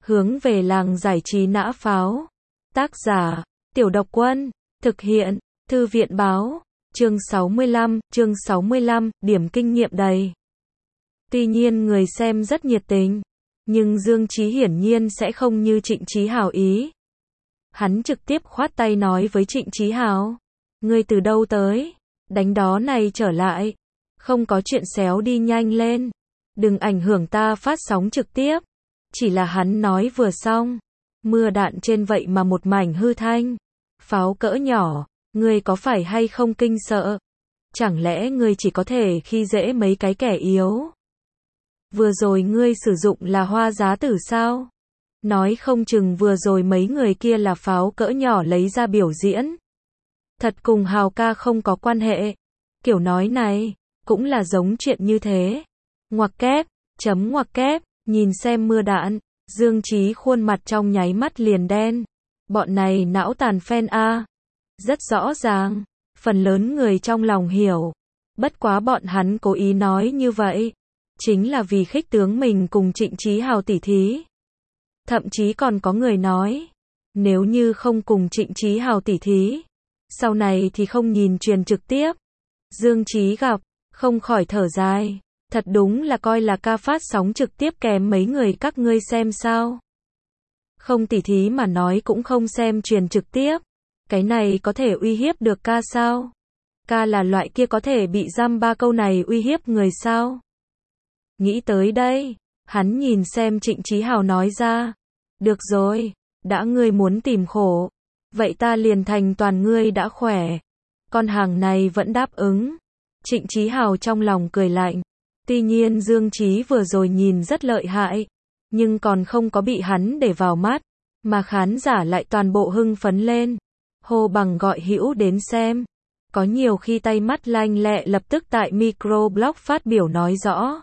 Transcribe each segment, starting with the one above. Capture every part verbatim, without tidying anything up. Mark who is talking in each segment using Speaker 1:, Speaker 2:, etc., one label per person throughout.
Speaker 1: Hướng về làng giải trí nã pháo. Tác giả, Tiểu Độc Quân. Thực hiện, Thư viện báo. Chương sáu mươi lăm, chương sáu mươi lăm, điểm kinh nghiệm đầy. Tuy nhiên người xem rất nhiệt tình, nhưng Dương Chí hiển nhiên sẽ không như Trịnh Chí Hào ý. Hắn trực tiếp khoát tay nói với Trịnh Chí Hào, ngươi từ đâu tới? Đánh đó này trở lại. Không có chuyện xéo đi nhanh lên. Đừng ảnh hưởng ta phát sóng trực tiếp. Chỉ là hắn nói vừa xong, mưa đạn trên vậy mà một mảnh hư thanh. Pháo cỡ nhỏ, ngươi có phải hay không kinh sợ? Chẳng lẽ ngươi chỉ có thể khi dễ mấy cái kẻ yếu? Vừa rồi ngươi sử dụng là hoa giá tử sao? Nói không chừng vừa rồi mấy người kia là pháo cỡ nhỏ lấy ra biểu diễn. Thật cùng Hào ca không có quan hệ. Kiểu nói này, cũng là giống chuyện như thế. Ngoặc kép, chấm ngoặc kép, nhìn xem mưa đạn, Dương Chí khuôn mặt trong nháy mắt liền đen. Bọn này não tàn fan a. Rất rõ ràng, phần lớn người trong lòng hiểu. Bất quá bọn hắn cố ý nói như vậy, chính là vì khích tướng mình cùng Trịnh Chí Hào tỉ thí. Thậm chí còn có người nói, nếu như không cùng Trịnh Chí Hào tỉ thí, sau này thì không nhìn truyền trực tiếp. Dương Chí gặp, không khỏi thở dài. Thật đúng là coi là ca phát sóng trực tiếp kém mấy người các ngươi xem sao. Không tỉ thí mà nói cũng không xem truyền trực tiếp. Cái này có thể uy hiếp được ca sao? Ca là loại kia có thể bị giam ba câu này uy hiếp người sao? Nghĩ tới đây, hắn nhìn xem Trịnh Chí Hào nói ra. Được rồi, đã ngươi muốn tìm khổ, vậy ta liền thành toàn ngươi đã khỏe. Con hàng này vẫn đáp ứng. Trịnh Chí Hào trong lòng cười lạnh. Tuy nhiên Dương Chí vừa rồi nhìn rất lợi hại, nhưng còn không có bị hắn để vào mắt, mà khán giả lại toàn bộ hưng phấn lên. Hô bằng gọi hữu đến xem. Có nhiều khi tay mắt lanh lẹ lập tức tại microblog phát biểu nói rõ.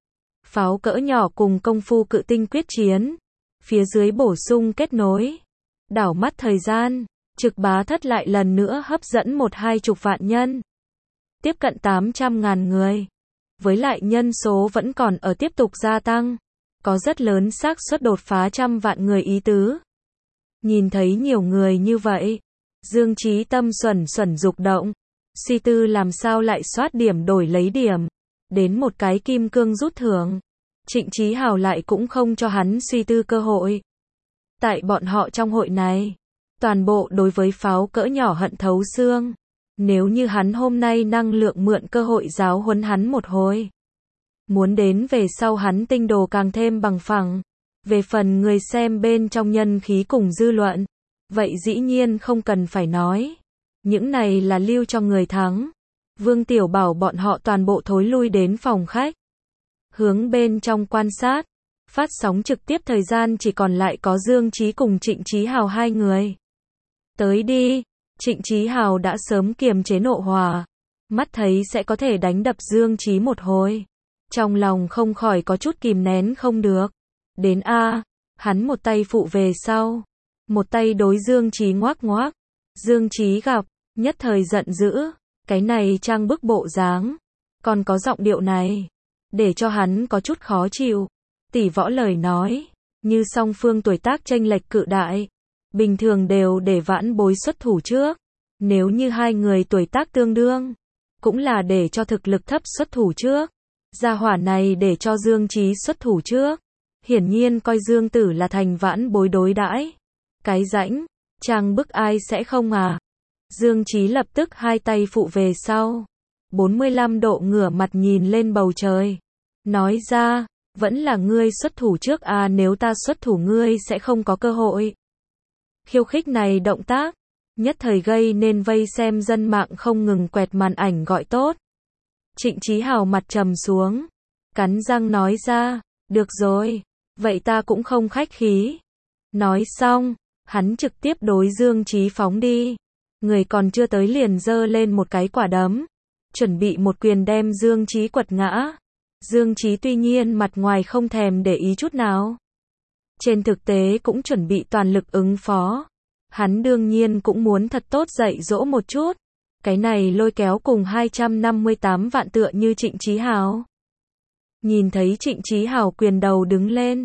Speaker 1: Pháo cỡ nhỏ cùng công phu cự tinh quyết chiến. Phía dưới bổ sung kết nối. Đảo mắt thời gian, Trực Bá Thất lại lần nữa hấp dẫn một hai chục vạn nhân. Tiếp cận tám trăm ngàn người. Với lại nhân số vẫn còn ở tiếp tục gia tăng. Có rất lớn xác suất đột phá trăm vạn người ý tứ. Nhìn thấy nhiều người như vậy, Dương Chí tâm xuẩn xuẩn dục động. Suy tư làm sao lại soát điểm đổi lấy điểm. Đến một cái kim cương rút thưởng. Trịnh Chí Hào lại cũng không cho hắn suy tư cơ hội. Tại bọn họ trong hội này, toàn bộ đối với pháo cỡ nhỏ hận thấu xương. Nếu như hắn hôm nay năng lượng mượn cơ hội giáo huấn hắn một hồi. Muốn đến về sau hắn tinh đồ càng thêm bằng phẳng. Về phần người xem bên trong nhân khí cùng dư luận, vậy dĩ nhiên không cần phải nói. Những này là lưu cho người thắng. Vương Tiểu bảo bọn họ toàn bộ thối lui đến phòng khách. Hướng bên trong quan sát. Phát sóng trực tiếp thời gian chỉ còn lại có Dương Chí cùng Trịnh Chí Hào hai người. Tới đi. Trịnh Chí Hào đã sớm kiềm chế nộ hỏa. Mắt thấy sẽ có thể đánh đập Dương Chí một hồi. Trong lòng không khỏi có chút kìm nén không được. Đến a, hắn một tay phụ về sau. Một tay đối Dương Chí ngoác ngoác. Dương Chí gặp, nhất thời giận dữ. Cái này trang bức bộ dáng. Còn có giọng điệu này. Để cho hắn có chút khó chịu. Tỷ võ lời nói. Như song phương tuổi tác chênh lệch cự đại. Bình thường đều để vãn bối xuất thủ trước. Nếu như hai người tuổi tác tương đương, cũng là để cho thực lực thấp xuất thủ trước. Gia hỏa này để cho Dương Chí xuất thủ trước. Hiển nhiên coi Dương Tử là thành vãn bối đối đãi. Cái rãnh, trang bức ai sẽ không à? Dương Chí lập tức hai tay phụ về sau. bốn mươi lăm độ ngửa mặt nhìn lên bầu trời. Nói ra, vẫn là ngươi xuất thủ trước à, nếu ta xuất thủ ngươi sẽ không có cơ hội. Khiêu khích này động tác, nhất thời gây nên vây xem dân mạng không ngừng quẹt màn ảnh gọi tốt. Trịnh Chí Hào mặt trầm xuống, cắn răng nói ra, được rồi, vậy ta cũng không khách khí. Nói xong, hắn trực tiếp đối Dương Chí phóng đi. Người còn chưa tới liền giơ lên một cái quả đấm, chuẩn bị một quyền đem Dương Chí quật ngã. Dương Chí tuy nhiên mặt ngoài không thèm để ý chút nào. Trên thực tế cũng chuẩn bị toàn lực ứng phó. Hắn đương nhiên cũng muốn thật tốt dạy dỗ một chút. Cái này lôi kéo cùng hai trăm năm mươi tám vạn tựa như Trịnh Chí Hào. Nhìn thấy Trịnh Chí Hào quyền đầu đứng lên.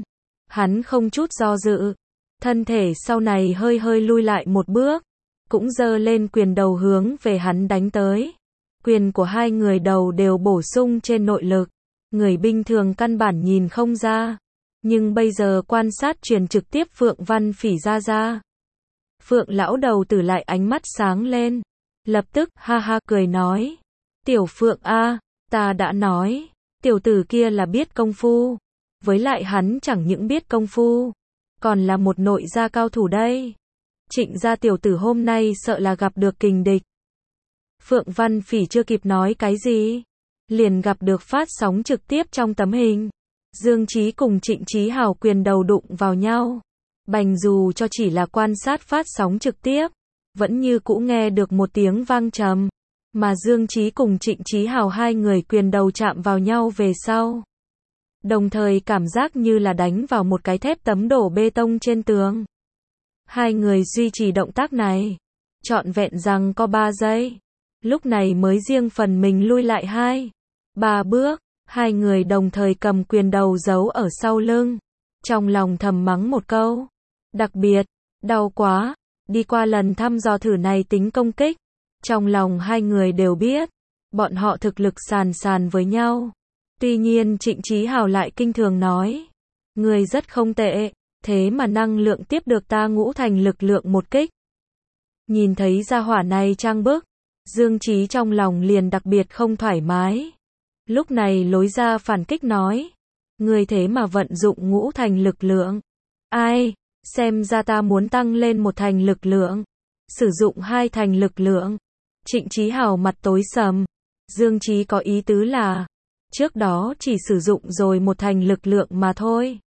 Speaker 1: Hắn không chút do dự, thân thể sau này hơi hơi lui lại một bước, cũng giơ lên quyền đầu hướng về hắn đánh tới. Quyền của hai người đầu đều bổ sung trên nội lực, người bình thường căn bản nhìn không ra, nhưng bây giờ quan sát truyền trực tiếp Phượng Văn Phỉ ra ra. Phượng lão đầu tử lại ánh mắt sáng lên, lập tức ha ha cười nói, tiểu Phượng a, ta đã nói, tiểu tử kia là biết công phu, với lại hắn chẳng những biết công phu, còn là một nội gia cao thủ đây. Trịnh gia tiểu tử hôm nay sợ là gặp được kình địch. Phượng Văn Phỉ chưa kịp nói cái gì, liền gặp được phát sóng trực tiếp trong tấm hình. Dương Chí cùng Trịnh Chí Hào quyền đầu đụng vào nhau. Bành dù cho chỉ là quan sát phát sóng trực tiếp, vẫn như cũ nghe được một tiếng vang trầm. Mà Dương Chí cùng Trịnh Chí Hào hai người quyền đầu chạm vào nhau về sau. Đồng thời cảm giác như là đánh vào một cái thép tấm đổ bê tông trên tường. Hai người duy trì động tác này, trọn vẹn rằng có ba giây. Lúc này mới riêng phần mình lui lại hai, ba bước, hai người đồng thời cầm quyền đầu giấu ở sau lưng. Trong lòng thầm mắng một câu, đặc biệt, đau quá, đi qua lần thăm dò thử này tính công kích. Trong lòng hai người đều biết, bọn họ thực lực sàn sàn với nhau. Tuy nhiên Trịnh Chí Hào lại kinh thường nói, người rất không tệ, thế mà năng lượng tiếp được ta ngũ thành lực lượng một kích. Nhìn thấy gia hỏa này trang bức, Dương Chí trong lòng liền đặc biệt không thoải mái. Lúc này lối ra phản kích nói, người thế mà vận dụng ngũ thành lực lượng. Ai, xem ra ta muốn tăng lên một thành lực lượng, sử dụng hai thành lực lượng. Trịnh Chí Hào mặt tối sầm, Dương Chí có ý tứ là, trước đó chỉ sử dụng rồi một thành lực lượng mà thôi.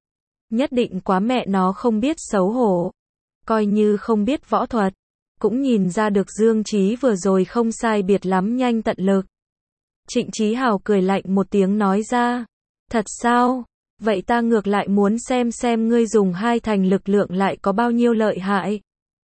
Speaker 1: Nhất định quá mẹ nó không biết xấu hổ. Coi như không biết võ thuật, cũng nhìn ra được Dương Chí vừa rồi không sai biệt lắm nhanh tận lực. Trịnh Chí Hào cười lạnh một tiếng nói ra, thật sao? Vậy ta ngược lại muốn xem xem ngươi dùng hai thành lực lượng lại có bao nhiêu lợi hại.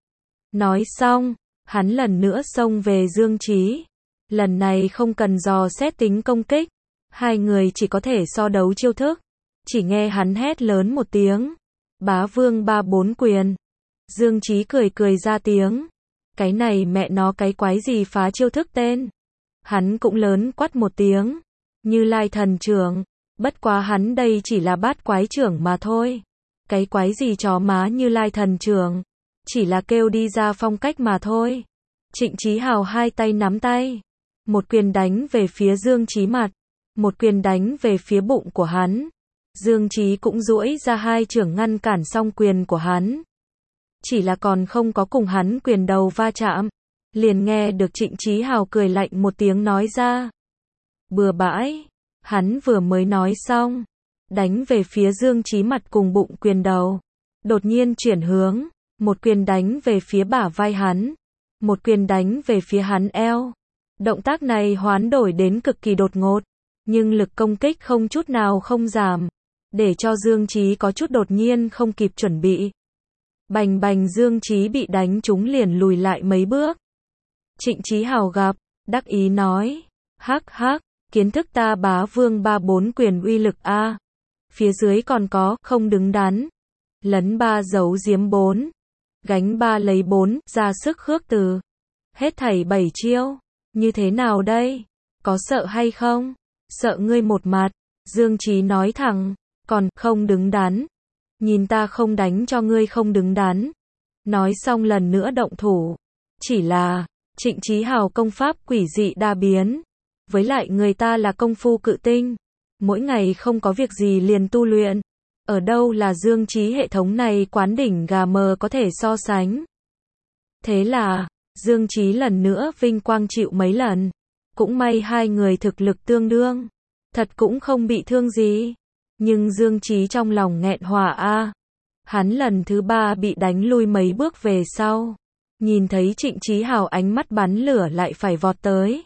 Speaker 1: Nói xong, hắn lần nữa xông về Dương Chí. Lần này không cần dò xét tính công kích, hai người chỉ có thể so đấu chiêu thức. Chỉ nghe hắn hét lớn một tiếng, bá vương ba bốn quyền. Dương Chí cười cười ra tiếng, cái này mẹ nó cái quái gì phá chiêu thức tên. Hắn cũng lớn quát một tiếng, Như Lai thần trưởng, bất quá hắn đây chỉ là bát quái trưởng mà thôi. Cái quái gì chó má Như Lai thần trưởng, chỉ là kêu đi ra phong cách mà thôi. Trịnh Chí Hào hai tay nắm tay, một quyền đánh về phía Dương Chí mặt, một quyền đánh về phía bụng của hắn. Dương Chí cũng duỗi ra hai chưởng ngăn cản xong quyền của hắn. Chỉ là còn không có cùng hắn quyền đầu va chạm, liền nghe được Trịnh Chí Hào cười lạnh một tiếng nói ra, bừa bãi. Hắn vừa mới nói xong, đánh về phía Dương Chí mặt cùng bụng quyền đầu, đột nhiên chuyển hướng, một quyền đánh về phía bả vai hắn, một quyền đánh về phía hắn eo. Động tác này hoán đổi đến cực kỳ đột ngột, nhưng lực công kích không chút nào không giảm, để cho Dương Chí có chút đột nhiên không kịp chuẩn bị. Bành bành, Dương Chí bị đánh trúng liền lùi lại mấy bước. Trịnh Chí Hào gặp, đắc ý nói, hắc hắc, kiến thức ta bá vương ba bốn quyền uy lực a. Phía dưới còn có, không đứng đắn, lấn ba giấu giếm bốn, gánh ba lấy bốn, ra sức khước từ. Hết thảy bảy chiêu, như thế nào đây? Có sợ hay không? Sợ ngươi một mặt. Dương Chí nói thẳng, còn, không đứng đắn. Nhìn ta không đánh cho ngươi không đứng đắn. Nói xong lần nữa động thủ. Chỉ là, Trịnh Chí Hào công pháp quỷ dị đa biến. Với lại người ta là công phu cự tinh. Mỗi ngày không có việc gì liền tu luyện. Ở đâu là Dương Chí hệ thống này quán đỉnh gà mờ có thể so sánh. Thế là, Dương Chí lần nữa vinh quang chịu mấy lần. Cũng may hai người thực lực tương đương. Thật cũng không bị thương gì. Nhưng Dương Chí trong lòng nghẹn hòa a. Hắn lần thứ ba bị đánh lui mấy bước về sau. Nhìn thấy Trịnh Chí Hào ánh mắt bắn lửa lại phải vọt tới.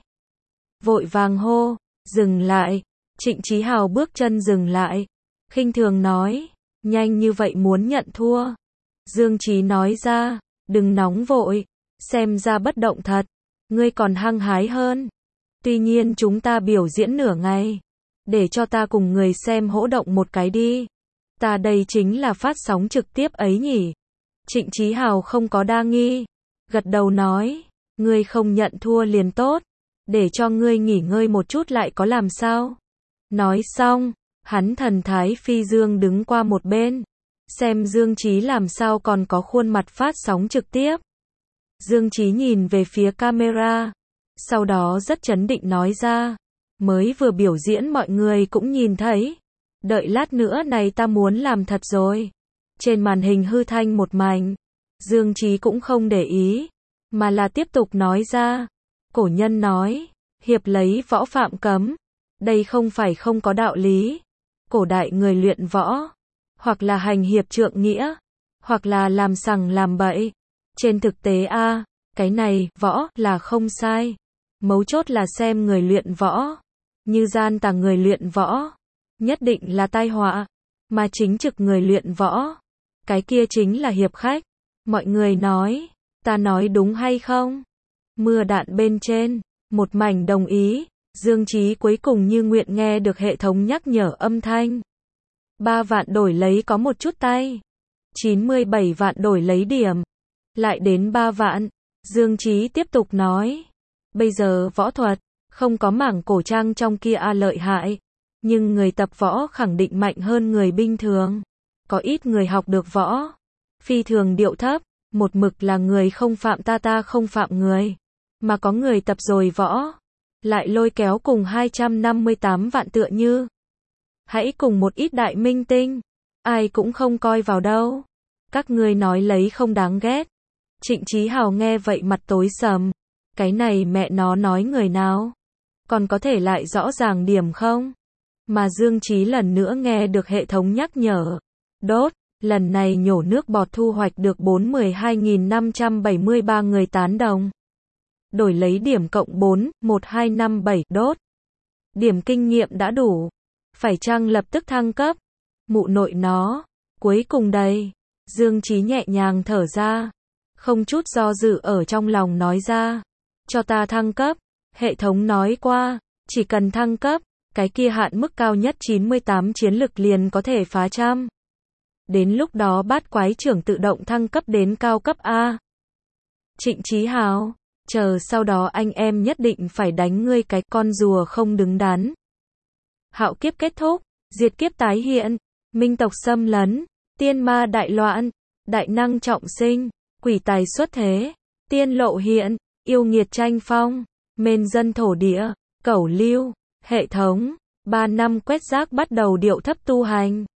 Speaker 1: Vội vàng hô, dừng lại. Trịnh Chí Hào bước chân dừng lại. Khinh thường nói, nhanh như vậy muốn nhận thua. Dương Chí nói ra, đừng nóng vội, xem ra bất động thật. Ngươi còn hăng hái hơn. Tuy nhiên chúng ta biểu diễn nửa ngày. Để cho ta cùng người xem hỗ động một cái đi. Ta đây chính là phát sóng trực tiếp ấy nhỉ? Trịnh Chí Hào không có đa nghi, gật đầu nói, ngươi không nhận thua liền tốt, để cho ngươi nghỉ ngơi một chút lại có làm sao? Nói xong, hắn thần thái phi dương đứng qua một bên, xem Dương Chí làm sao còn có khuôn mặt phát sóng trực tiếp. Dương Chí nhìn về phía camera, sau đó rất trấn định nói ra, mới vừa biểu diễn mọi người cũng nhìn thấy, đợi lát nữa này ta muốn làm thật rồi. Trên màn hình hư thanh một mảnh, Dương Chí cũng không để ý, mà là tiếp tục nói ra, cổ nhân nói, hiệp lấy võ phạm cấm, đây không phải không có đạo lý. Cổ đại người luyện võ, hoặc là hành hiệp trượng nghĩa, hoặc là làm sằng làm bậy. Trên thực tế a, cái này, võ, là không sai. Mấu chốt là xem người luyện võ. Như gian tà người luyện võ, nhất định là tai họa. Mà chính trực người luyện võ, cái kia chính là hiệp khách. Mọi người nói, ta nói đúng hay không? Mưa đạn bên trên, một mảnh đồng ý. Dương Chí cuối cùng như nguyện nghe được hệ thống nhắc nhở âm thanh. ba vạn đổi lấy có một chút tay. chín mươi bảy vạn đổi lấy điểm. Lại đến ba vạn. Dương Chí tiếp tục nói. Bây giờ võ thuật, không có mảng cổ trang trong kia a lợi hại. Nhưng người tập võ khẳng định mạnh hơn người bình thường. Có ít người học được võ. Phi thường điệu thấp. Một mực là người không phạm ta ta không phạm người. Mà có người tập rồi võ. Lại lôi kéo cùng hai trăm năm mươi tám vạn tựa như. Hãy cùng một ít đại minh tinh. Ai cũng không coi vào đâu. Các ngươi nói lấy không đáng ghét. Trịnh Chí Hào nghe vậy mặt tối sầm. Cái này mẹ nó nói người nào? Còn có thể lại rõ ràng điểm không? Mà Dương Chí lần nữa nghe được hệ thống nhắc nhở. Đốt, lần này nhổ nước bọt thu hoạch được bốn mươi hai nghìn năm trăm bảy mươi ba người tán đồng. Đổi lấy điểm cộng bốn, một hai năm bảy, đốt. Điểm kinh nghiệm đã đủ. Phải chăng lập tức thăng cấp? Mụ nội nó. Cuối cùng đây. Dương Chí nhẹ nhàng thở ra. Không chút do dự ở trong lòng nói ra. Cho ta thăng cấp. Hệ thống nói qua. Chỉ cần thăng cấp. Cái kia hạn mức cao nhất chín mươi tám chiến lực liền có thể phá trăm. Đến lúc đó bát quái trưởng tự động thăng cấp đến cao cấp A. Trịnh Chí Hào. Chờ sau đó anh em nhất định phải đánh ngươi cái con rùa không đứng đắn. Hạo kiếp kết thúc, diệt kiếp tái hiện, minh tộc xâm lấn, tiên ma đại loạn, đại năng trọng sinh, quỷ tài xuất thế, tiên lộ hiện, yêu nghiệt tranh phong, mên dân thổ địa, cẩu lưu, hệ thống, ba năm quét rác bắt đầu điệu thấp tu hành.